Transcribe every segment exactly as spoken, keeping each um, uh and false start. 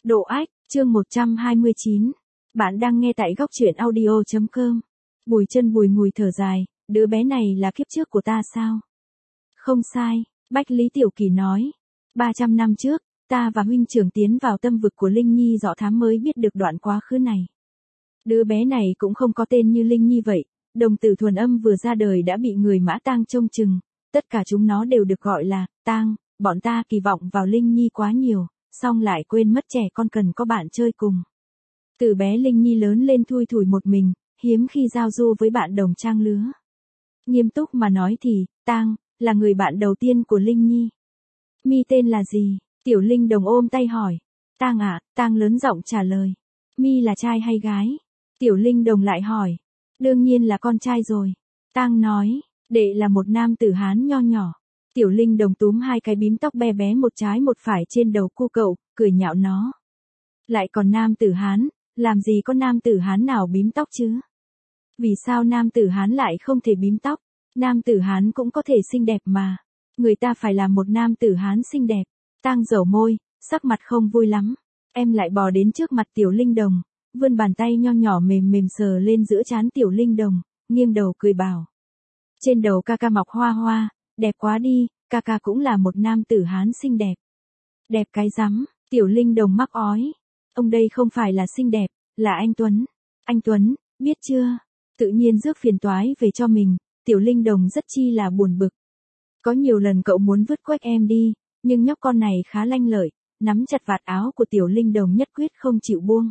Độ ách, chương một trăm hai mươi chín. Bạn đang nghe tại góc truyện audio chấm com. Bùi chân bùi ngùi thở dài, đứa bé này là kiếp trước của ta sao? Không sai, Bách Lý Tiểu Kỳ nói. ba trăm năm trước, ta và huynh trưởng tiến vào tâm vực của Linh Nhi dò thám mới biết được đoạn quá khứ này. Đứa bé này cũng không có tên như Linh Nhi vậy, đồng tử thuần âm vừa ra đời đã bị người Mã Tang trông chừng, tất cả chúng nó đều được gọi là Tang, bọn ta kỳ vọng vào Linh Nhi quá nhiều, xong lại quên mất trẻ con cần có bạn chơi cùng. Từ bé Linh Nhi lớn lên thui thủi một mình, hiếm khi giao du với bạn đồng trang lứa. Nghiêm túc mà nói thì, Tang là người bạn đầu tiên của Linh Nhi. Mi tên là gì? Tiểu Linh Đồng ôm tay hỏi. Tang ạ, à, Tang lớn giọng trả lời. Mi là trai hay gái? Tiểu Linh Đồng lại hỏi. Đương nhiên là con trai rồi. Tang nói, đệ là một nam tử Hán nho nhỏ. Tiểu Linh Đồng túm hai cái bím tóc bé bé một trái một phải trên đầu cu cậu, cười nhạo nó. Lại còn nam tử Hán, làm gì có nam tử Hán nào bím tóc chứ? Vì sao nam tử Hán lại không thể bím tóc? Nam tử Hán cũng có thể xinh đẹp mà. Người ta phải là một nam tử Hán xinh đẹp. Tang dầu môi, sắc mặt không vui lắm. Em lại bò đến trước mặt Tiểu Linh Đồng, vươn bàn tay nho nhỏ mềm mềm sờ lên giữa trán Tiểu Linh Đồng, nghiêng đầu cười bảo. Trên đầu ca ca mọc hoa hoa, đẹp quá đi, ca ca cũng là một nam tử Hán xinh đẹp. Đẹp cái rắm, Tiểu Linh Đồng mắc ói. Ông đây không phải là xinh đẹp, là anh Tuấn. Anh Tuấn, biết chưa? Tự nhiên rước phiền toái về cho mình, Tiểu Linh Đồng rất chi là buồn bực. Có nhiều lần cậu muốn vứt quách em đi, nhưng nhóc con này khá lanh lợi, nắm chặt vạt áo của Tiểu Linh Đồng nhất quyết không chịu buông.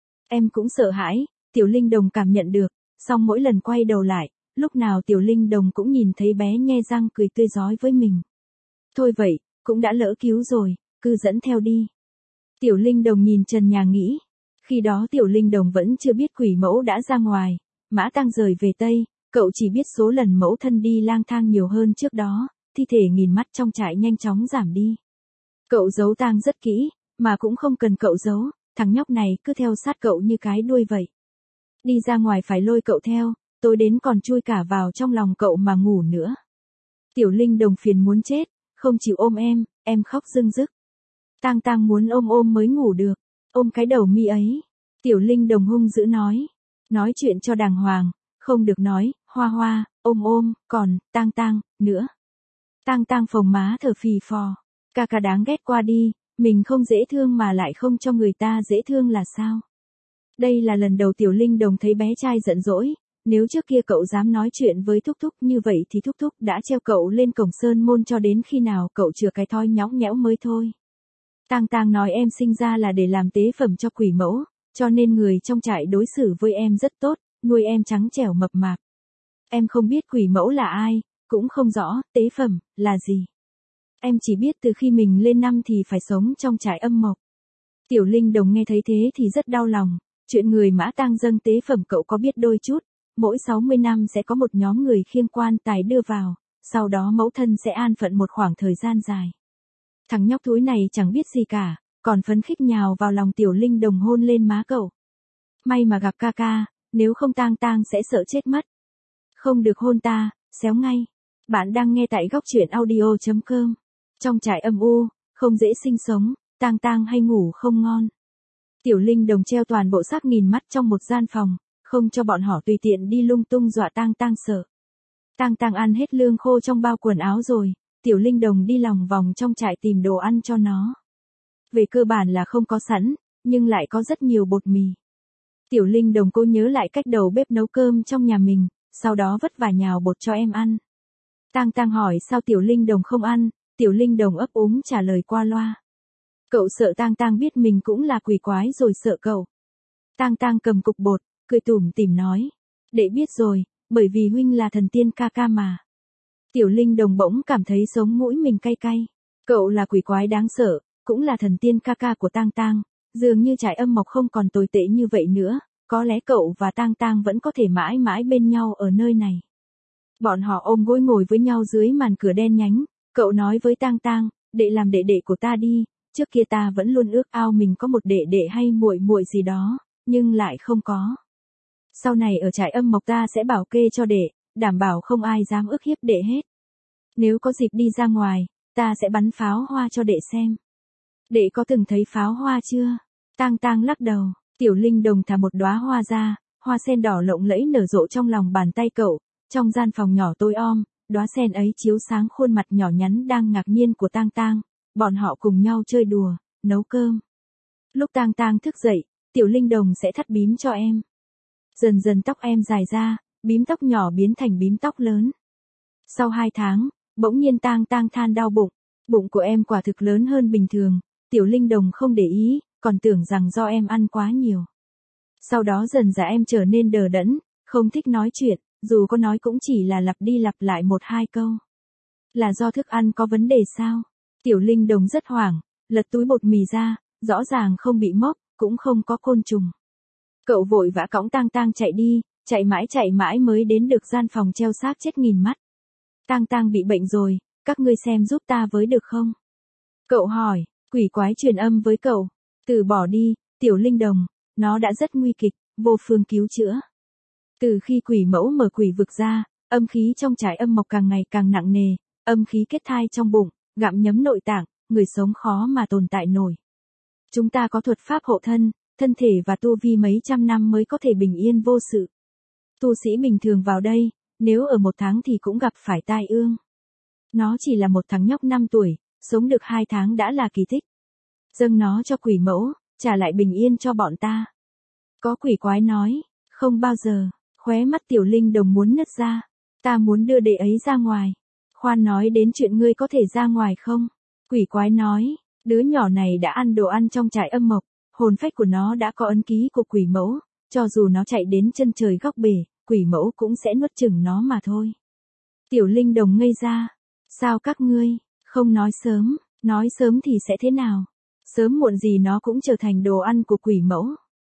Em cũng sợ hãi, Tiểu Linh Đồng cảm nhận được, song mỗi lần quay đầu lại, lúc nào Tiểu Linh Đồng cũng nhìn thấy bé nhe răng cười tươi rói với mình. Thôi vậy, cũng đã lỡ cứu rồi, cứ dẫn theo đi. Tiểu Linh Đồng nhìn trần nhà nghĩ. Khi đó Tiểu Linh Đồng vẫn chưa biết quỷ mẫu đã ra ngoài, Mã Tang rời về Tây, cậu chỉ biết số lần mẫu thân đi lang thang nhiều hơn trước đó, thi thể nghìn mắt trong trại nhanh chóng giảm đi. Cậu giấu tang rất kỹ, mà cũng không cần cậu giấu, thằng nhóc này cứ theo sát cậu như cái đuôi vậy. Đi ra ngoài phải lôi cậu theo, tối đến còn chui cả vào trong lòng cậu mà ngủ nữa. Tiểu Linh Đồng phiền muốn chết, không chịu ôm em, em khóc rưng rức. Tang Tang muốn ôm ôm mới ngủ được, ôm cái đầu mi ấy. Tiểu Linh Đồng hung dữ nói, nói chuyện cho đàng hoàng, không được nói, hoa hoa, ôm ôm, còn, Tang Tang, nữa. Tang Tang phồng má thở phì phò, ca ca đáng ghét qua đi, mình không dễ thương mà lại không cho người ta dễ thương là sao? Đây là lần đầu Tiểu Linh Đồng thấy bé trai giận dỗi, nếu trước kia cậu dám nói chuyện với Thúc Thúc như vậy thì Thúc Thúc đã treo cậu lên cổng sơn môn cho đến khi nào cậu chừa cái thói nhõng nhẽo mới thôi. Tang Tang nói em sinh ra là để làm tế phẩm cho quỷ mẫu, cho nên người trong trại đối xử với em rất tốt, nuôi em trắng trẻo mập mạp. Em không biết quỷ mẫu là ai, cũng không rõ tế phẩm là gì. Em chỉ biết từ khi mình lên năm thì phải sống trong trại âm mộc. Tiểu Linh Đồng nghe thấy thế thì rất đau lòng, chuyện người Mã Tang dâng tế phẩm cậu có biết đôi chút, mỗi sáu mươi năm sẽ có một nhóm người khiêng quan tài đưa vào, sau đó mẫu thân sẽ an phận một khoảng thời gian dài. Thằng nhóc thúi này chẳng biết gì cả, còn phấn khích nhào vào lòng Tiểu Linh Đồng hôn lên má cậu. May mà gặp ca ca, nếu không Tang Tang sẽ sợ chết mất. Không được hôn ta, xéo ngay. Bạn đang nghe tại góc truyện audio chấm com. Trong trại âm u, không dễ sinh sống, Tang Tang hay ngủ không ngon. Tiểu Linh Đồng treo toàn bộ xác nghìn mắt trong một gian phòng, không cho bọn họ tùy tiện đi lung tung dọa Tang Tang sợ. Tang Tang ăn hết lương khô trong bao quần áo rồi, Tiểu Linh Đồng đi lòng vòng trong trại tìm đồ ăn cho nó. Về cơ bản là không có sẵn, nhưng lại có rất nhiều bột mì. Tiểu Linh Đồng cô nhớ lại cách đầu bếp nấu cơm trong nhà mình, sau đó vất vả nhào bột cho em ăn. Tang Tang hỏi sao Tiểu Linh Đồng không ăn, Tiểu Linh Đồng ấp úng trả lời qua loa. Cậu sợ Tang Tang biết mình cũng là quỷ quái rồi sợ cậu. Tang Tang cầm cục bột, cười tủm tỉm nói. Đệ biết rồi, bởi vì huynh là thần tiên ca ca mà. Tiểu Linh Đồng bỗng cảm thấy sống mũi mình cay cay. Cậu là quỷ quái đáng sợ, cũng là thần tiên ca ca của Tang Tang. Dường như trại âm mộc không còn tồi tệ như vậy nữa, có lẽ cậu và Tang Tang vẫn có thể mãi mãi bên nhau ở nơi này. Bọn họ ôm gối ngồi với nhau dưới màn cửa đen nhánh, cậu nói với Tang Tang, đệ làm đệ đệ của ta đi, trước kia ta vẫn luôn ước ao mình có một đệ đệ hay muội muội gì đó, nhưng lại không có. Sau này ở trại âm mộc ta sẽ bảo kê cho đệ, đảm bảo không ai dám ức hiếp đệ hết. Nếu có dịp đi ra ngoài, ta sẽ bắn pháo hoa cho đệ xem. Đệ có từng thấy pháo hoa chưa? Tang Tang lắc đầu, Tiểu Linh Đồng thả một đóa hoa ra, hoa sen đỏ lộng lẫy nở rộ trong lòng bàn tay cậu, trong gian phòng nhỏ tối om, đóa sen ấy chiếu sáng khuôn mặt nhỏ nhắn đang ngạc nhiên của Tang Tang, bọn họ cùng nhau chơi đùa, nấu cơm. Lúc Tang Tang thức dậy, Tiểu Linh Đồng sẽ thắt bím cho em. Dần dần tóc em dài ra, bím tóc nhỏ biến thành bím tóc lớn. Sau hai tháng, bỗng nhiên Tang Tang than đau bụng, bụng của em quả thực lớn hơn bình thường, Tiểu Linh Đồng không để ý, còn tưởng rằng do em ăn quá nhiều. Sau đó dần dà em trở nên đờ đẫn, không thích nói chuyện, dù có nói cũng chỉ là lặp đi lặp lại một hai câu. Là do thức ăn có vấn đề sao? Tiểu Linh Đồng rất hoảng, lật túi bột mì ra, rõ ràng không bị mốc, cũng không có côn trùng. Cậu vội vã cõng Tang Tang chạy đi, chạy mãi chạy mãi mới đến được gian phòng treo xác chết nghìn mắt. Tang Tang bị bệnh rồi, các ngươi xem giúp ta với được không? Cậu hỏi, quỷ quái truyền âm với cậu, từ bỏ đi, Tiểu Linh Đồng, nó đã rất nguy kịch, vô phương cứu chữa. Từ khi quỷ mẫu mở quỷ vực ra, âm khí trong trại âm mộc càng ngày càng nặng nề, âm khí kết thai trong bụng, gặm nhấm nội tạng, người sống khó mà tồn tại nổi. Chúng ta có thuật pháp hộ thân, thân thể và tu vi mấy trăm năm mới có thể bình yên vô sự. Tu sĩ bình thường vào đây, nếu ở một tháng thì cũng gặp phải tai ương. Nó chỉ là một thằng nhóc năm tuổi, sống được hai tháng đã là kỳ tích. Dâng nó cho quỷ mẫu, trả lại bình yên cho bọn ta. Có quỷ quái nói, không bao giờ, khóe mắt Tiểu Linh Đồng muốn nứt ra. Ta muốn đưa đệ ấy ra ngoài. Khoan nói đến chuyện ngươi có thể ra ngoài không? Quỷ quái nói, đứa nhỏ này đã ăn đồ ăn trong trại âm mộc, hồn phách của nó đã có ấn ký của quỷ mẫu, cho dù nó chạy đến chân trời góc bể, quỷ mẫu cũng sẽ nuốt chửng nó mà thôi. Tiểu Linh Đồng ngây ra, sao các ngươi, không nói sớm, nói sớm thì sẽ thế nào? Sớm muộn gì nó cũng trở thành đồ ăn của quỷ mẫu.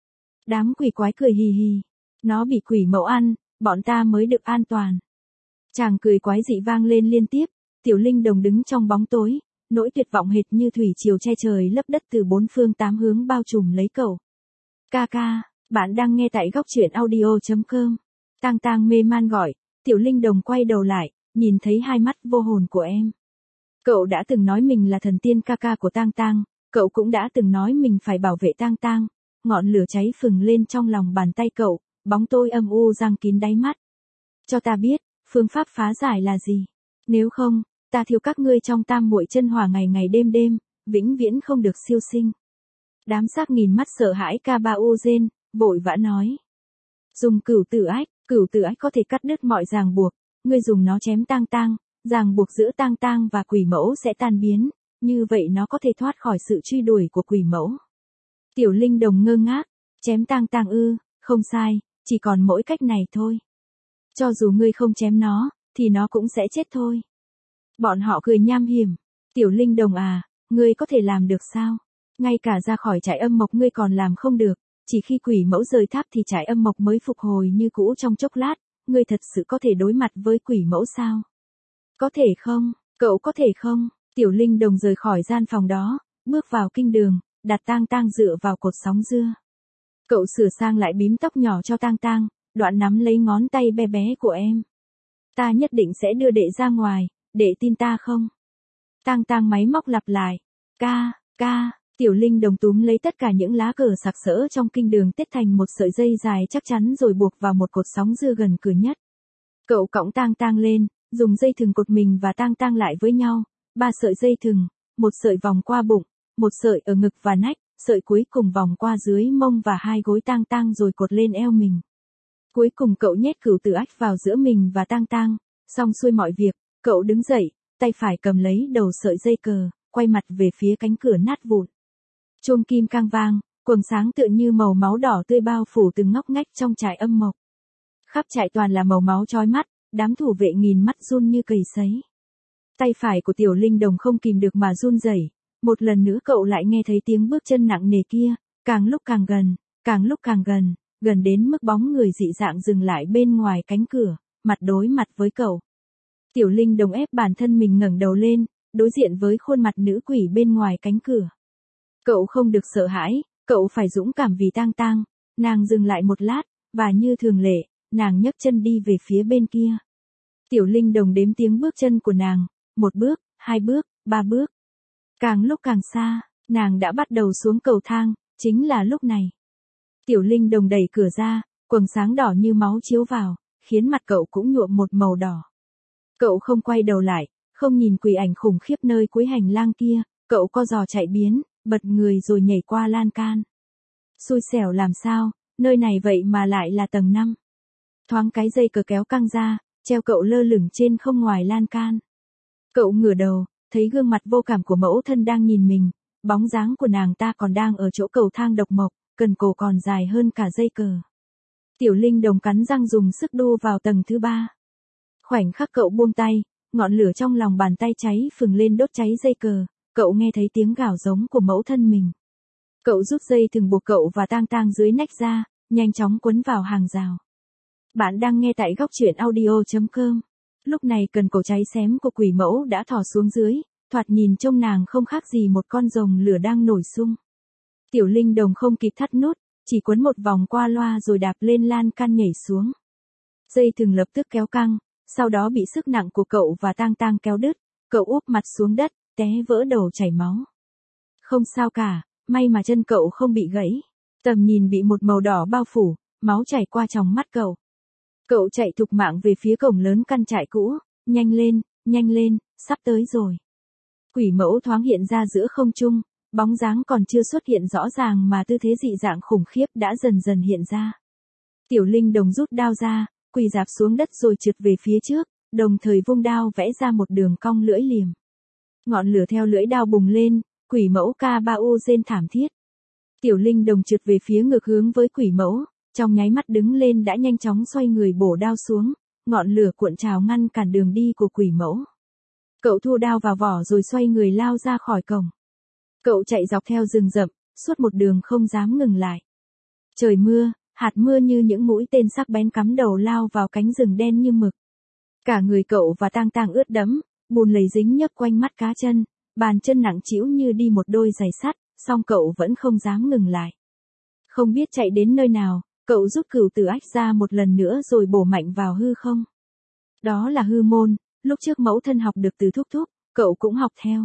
Đám quỷ quái cười hì hì, nó bị quỷ mẫu ăn, bọn ta mới được an toàn. Chàng cười quái dị vang lên liên tiếp, Tiểu Linh Đồng đứng trong bóng tối, nỗi tuyệt vọng hệt như thủy triều che trời lấp đất từ bốn phương tám hướng bao trùm lấy cậu. Ca ca, bạn đang nghe tại góc truyện audio chấm com. Tang Tang mê man gọi, Tiểu Linh Đồng quay đầu lại, nhìn thấy hai mắt vô hồn của em. Cậu đã từng nói mình là thần tiên ca ca của Tang Tang, cậu cũng đã từng nói mình phải bảo vệ Tang Tang. Ngọn lửa cháy phừng lên trong lòng bàn tay cậu, bóng tối âm u giăng kín đáy mắt. Cho ta biết, phương pháp phá giải là gì? Nếu không, ta thiêu các ngươi trong tam muội chân hỏa ngày ngày đêm đêm, vĩnh viễn không được siêu sinh. Đám xác nghìn mắt sợ hãi ca ba u gen, vội vã nói. Dùng cửu tử ách, cửu tử ách có thể cắt đứt mọi ràng buộc, ngươi dùng nó chém Tang Tang, ràng buộc giữa Tang Tang và quỷ mẫu sẽ tan biến, như vậy nó có thể thoát khỏi sự truy đuổi của quỷ mẫu. Tiểu Linh Đồng ngơ ngác, chém Tang Tang ư, không sai, chỉ còn mỗi cách này thôi. Cho dù ngươi không chém nó, thì nó cũng sẽ chết thôi. Bọn họ cười nham hiểm, Tiểu Linh Đồng à, ngươi có thể làm được sao? Ngay cả ra khỏi trại âm mộc ngươi còn làm không được, chỉ khi quỷ mẫu rời tháp thì trại âm mộc mới phục hồi như cũ trong chốc lát, ngươi thật sự có thể đối mặt với quỷ mẫu sao? Có thể không, cậu có thể không? Tiểu Linh Đồng rời khỏi gian phòng đó, bước vào kinh đường, đặt Tang Tang dựa vào cột sóng dưa. Cậu sửa sang lại bím tóc nhỏ cho Tang Tang, đoạn nắm lấy ngón tay bé bé của em. Ta nhất định sẽ đưa đệ ra ngoài, đệ tin ta không? Tang Tang máy móc lặp lại. Ca, ca, Tiểu Linh Đồng túm lấy tất cả những lá cờ sặc sỡ trong kinh đường tết thành một sợi dây dài chắc chắn rồi buộc vào một cột sóng dưa gần cửa nhất. Cậu cõng Tang Tang lên, dùng dây thừng cột mình và Tang Tang lại với nhau, ba sợi dây thừng, một sợi vòng qua bụng, một sợi ở ngực và nách, sợi cuối cùng vòng qua dưới mông và hai gối Tang Tang rồi cột lên eo mình. Cuối cùng cậu nhét cửu tử ách vào giữa mình và Tang Tang, xong xuôi mọi việc, cậu đứng dậy, tay phải cầm lấy đầu sợi dây cờ, quay mặt về phía cánh cửa nát vụn. Chuông kim cang vang, quầng sáng tựa như màu máu đỏ tươi bao phủ từng ngóc ngách trong trại âm mộc. Khắp trại toàn là màu máu chói mắt, đám thủ vệ nghìn mắt run như cầy sấy. Tay phải của Tiểu Linh Đồng không kìm được mà run rẩy. Một lần nữa cậu lại nghe thấy tiếng bước chân nặng nề kia, càng lúc càng gần, càng lúc càng gần, gần đến mức bóng người dị dạng dừng lại bên ngoài cánh cửa, mặt đối mặt với cậu. Tiểu Linh Đồng ép bản thân mình ngẩng đầu lên, đối diện với khuôn mặt nữ quỷ bên ngoài cánh cửa. Cậu không được sợ hãi, cậu phải dũng cảm vì Tang Tang. Nàng dừng lại một lát, và như thường lệ, nàng nhấc chân đi về phía bên kia. Tiểu Linh Đồng đếm tiếng bước chân của nàng, một bước, hai bước, ba bước. Càng lúc càng xa, nàng đã bắt đầu xuống cầu thang, chính là lúc này. Tiểu Linh Đồng đẩy cửa ra, quầng sáng đỏ như máu chiếu vào, khiến mặt cậu cũng nhuộm một màu đỏ. Cậu không quay đầu lại, không nhìn quỷ ảnh khủng khiếp nơi cuối hành lang kia, cậu co giò chạy biến, bật người rồi nhảy qua lan can. Xui xẻo làm sao, nơi này vậy mà lại là tầng năm. Thoáng cái dây cờ kéo căng ra, treo cậu lơ lửng trên không ngoài lan can. Cậu ngửa đầu, thấy gương mặt vô cảm của mẫu thân đang nhìn mình, bóng dáng của nàng ta còn đang ở chỗ cầu thang độc mộc, cần cổ còn dài hơn cả dây cờ. Tiểu Linh Đồng cắn răng dùng sức đu vào tầng thứ ba. Khoảnh khắc cậu buông tay, ngọn lửa trong lòng bàn tay cháy phừng lên đốt cháy dây cờ, cậu nghe thấy tiếng gào giống của mẫu thân mình. Cậu rút dây thừng buộc cậu và tang tang dưới nách ra, nhanh chóng quấn vào hàng rào. Bạn đang nghe tại góc truyện audio chấm com. Lúc này cần cổ cháy xém của quỷ mẫu đã thò xuống dưới, thoạt nhìn trông nàng không khác gì một con rồng lửa đang nổi sung. Tiểu Linh Đồng không kịp thắt nút, chỉ quấn một vòng qua loa rồi đạp lên lan can nhảy xuống. Dây thừng lập tức kéo căng, sau đó bị sức nặng của cậu và tang tang kéo đứt, cậu úp mặt xuống đất, té vỡ đầu chảy máu. Không sao cả, may mà chân cậu không bị gãy. Tầm nhìn bị một màu đỏ bao phủ, máu chảy qua tròng mắt cậu. Cậu chạy thục mạng về phía cổng lớn căn trại cũ, nhanh lên, nhanh lên, sắp tới rồi. Quỷ mẫu thoáng hiện ra giữa không trung, bóng dáng còn chưa xuất hiện rõ ràng mà tư thế dị dạng khủng khiếp đã dần dần hiện ra. Tiểu Linh Đồng rút đao ra, quỳ rạp xuống đất rồi trượt về phía trước, đồng thời vung đao vẽ ra một đường cong lưỡi liềm. Ngọn lửa theo lưỡi đao bùng lên, quỷ mẫu ca ba u rên thảm thiết. Tiểu Linh Đồng trượt về phía ngược hướng với quỷ mẫu, trong nháy mắt đứng lên đã nhanh chóng xoay người bổ đao xuống, ngọn lửa cuộn trào ngăn cản đường đi của quỷ mẫu. Cậu thu đao vào vỏ rồi xoay người lao ra khỏi cổng. Cậu chạy dọc theo rừng rậm, suốt một đường không dám ngừng lại. Trời mưa, hạt mưa như những mũi tên sắc bén cắm đầu lao vào cánh rừng đen như mực. Cả người cậu và tang tang ướt đẫm, bùn lầy dính nhấp quanh mắt cá chân, bàn chân nặng trĩu như đi một đôi giày sắt, song cậu vẫn không dám ngừng lại. Không biết chạy đến nơi nào, cậu rút cửu tử ách ra một lần nữa rồi bổ mạnh vào hư không. Đó là hư môn, lúc trước mẫu thân học được từ thúc thúc, cậu cũng học theo.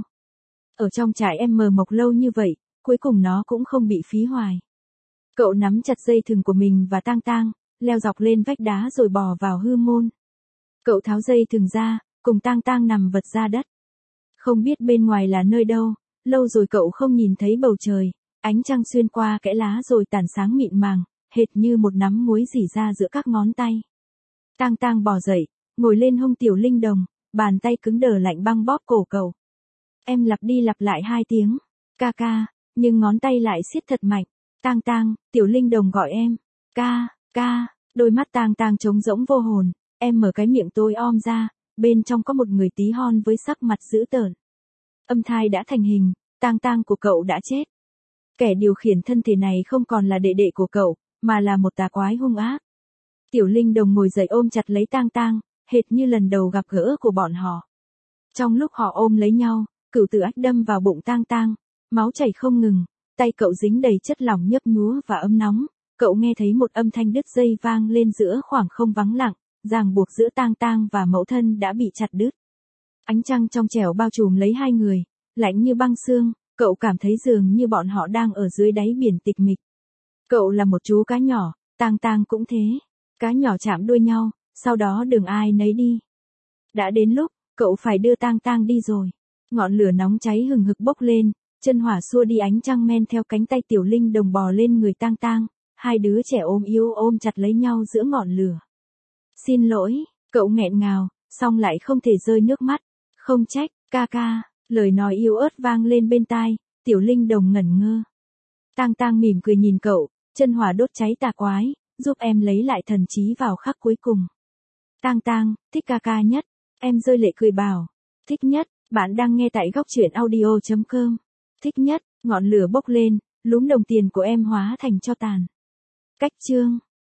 Ở trong trại em mờ mộc lâu như vậy, cuối cùng nó cũng không bị phí hoài. Cậu nắm chặt dây thừng của mình và tang tang, leo dọc lên vách đá rồi bò vào hư môn. Cậu tháo dây thừng ra, cùng tang tang nằm vật ra đất. Không biết bên ngoài là nơi đâu, lâu rồi cậu không nhìn thấy bầu trời, ánh trăng xuyên qua kẽ lá rồi tản sáng mịn màng, hệt như một nắm muối rỉ ra giữa các ngón tay. Tang tang bò dậy, ngồi lên hông Tiểu Linh Đồng, bàn tay cứng đờ lạnh băng bóp cổ cậu. Em lặp đi lặp lại hai tiếng, ca ca, nhưng ngón tay lại siết thật mạnh. Tang tang, Tiểu Linh Đồng gọi em, ca, ca, đôi mắt tang tang trống rỗng vô hồn, em mở cái miệng tối om ra, bên trong có một người tí hon với sắc mặt dữ tợn. Âm thai đã thành hình, tang tang của cậu đã chết. Kẻ điều khiển thân thể này không còn là đệ đệ của cậu, mà là một tà quái hung ác. Tiểu Linh Đồng ngồi dậy ôm chặt lấy tang tang, hệt như lần đầu gặp gỡ của bọn họ. Trong lúc họ ôm lấy nhau, cửu tử ách đâm vào bụng tang tang, máu chảy không ngừng, tay cậu dính đầy chất lỏng nhấp nhúa và ấm nóng, cậu nghe thấy một âm thanh đứt dây vang lên giữa khoảng không vắng lặng, ràng buộc giữa tang tang và mẫu thân đã bị chặt đứt. Ánh trăng trong trẻo bao trùm lấy hai người, lạnh như băng xương, cậu cảm thấy dường như bọn họ đang ở dưới đáy biển tịch mịch. Cậu là một chú cá nhỏ, tang tang cũng thế. Cá nhỏ chạm đuôi nhau, sau đó đường ai nấy đi. Đã đến lúc, cậu phải đưa tang tang đi rồi. Ngọn lửa nóng cháy hừng hực bốc lên, chân hỏa xua đi ánh trăng men theo cánh tay Tiểu Linh Đồng bò lên người tang tang, hai đứa trẻ ôm yêu ôm chặt lấy nhau giữa ngọn lửa. Xin lỗi, cậu nghẹn ngào, song lại không thể rơi nước mắt. Không trách, ca ca, lời nói yếu ớt vang lên bên tai, Tiểu Linh Đồng ngẩn ngơ. Tang tang mỉm cười nhìn cậu, chân hỏa đốt cháy tà quái, giúp em lấy lại thần trí vào khắc cuối cùng. Tang tang, thích ca ca nhất, em rơi lệ cười bảo. Thích nhất, bạn đang nghe tại góc truyện audio chấm com. Thích nhất, ngọn lửa bốc lên, lúm đồng tiền của em hóa thành tro tàn. Cách chương